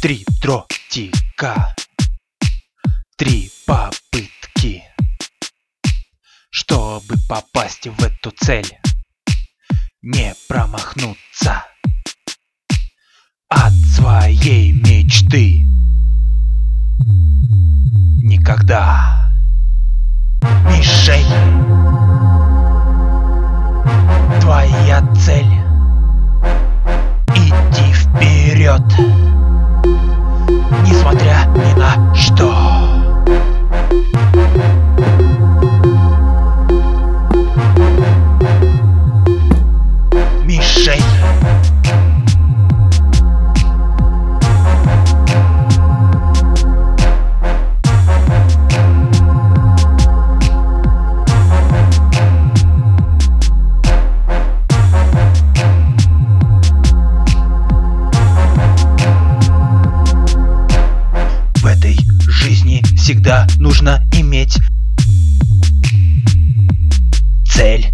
3 дротика, 3 попытки, чтобы попасть в эту цель, не промахнуться от своей мечты никогда. Мишень, твоя цель, иди вперед, несмотря ни на что. Мишень, в этой жизни всегда нужно иметь цель.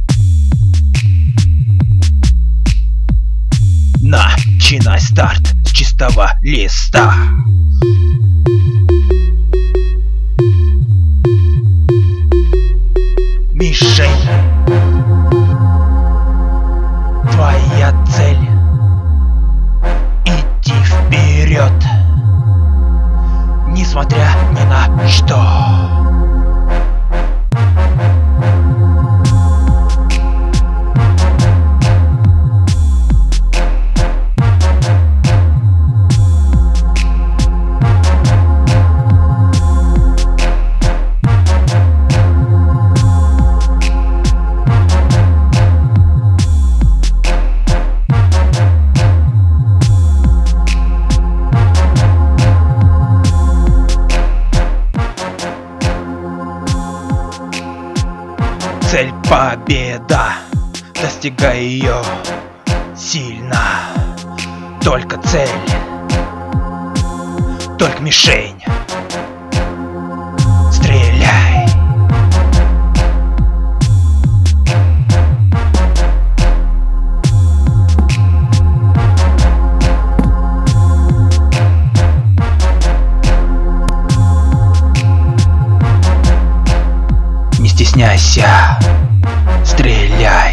Начинай старт с чистого листа. Мишень, твоя цель, иди вперед, несмотря ни на что. Цель — победа, достигай ее сильно. Только цель, только мишень. Стреляй. Не стесняйся, стреляй.